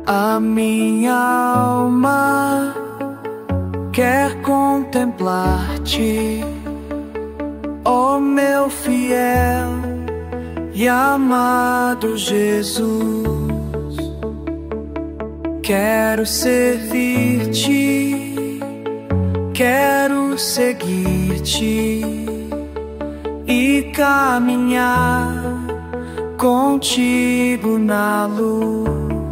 A minha alma quer contemplar-te, ó meu fiel e amado Jesus. Quero servir-te, quero seguir-te e caminhar contigo na luz.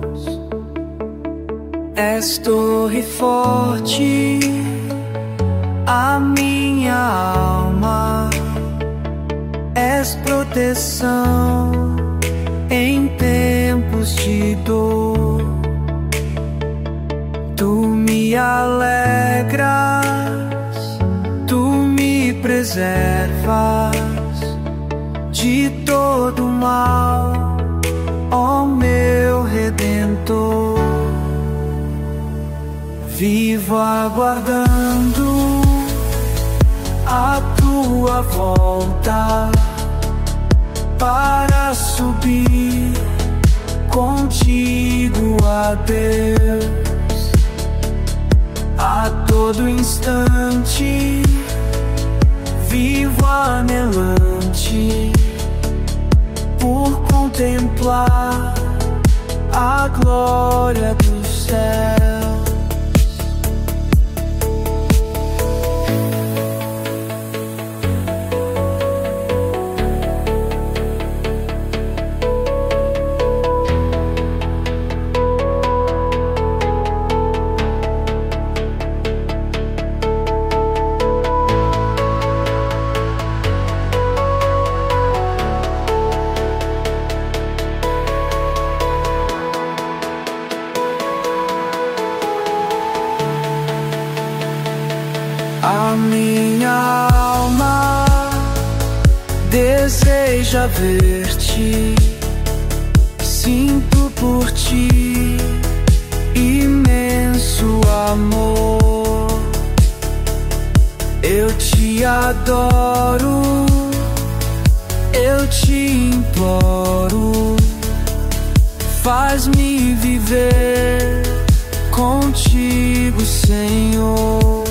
És torre forte, a minha alma, és proteção em tempos de dor. Tu me alegras, tu me preservas de todo mal, ó meu Redentor. Vivo aguardando a tua volta para subir contigo a Deus. A todo instante vivo anelante por contemplar a glória do céu. A minha alma deseja ver-te, sinto por ti imenso amor. Eu te adoro, eu te imploro, faz-me viver contigo, Senhor.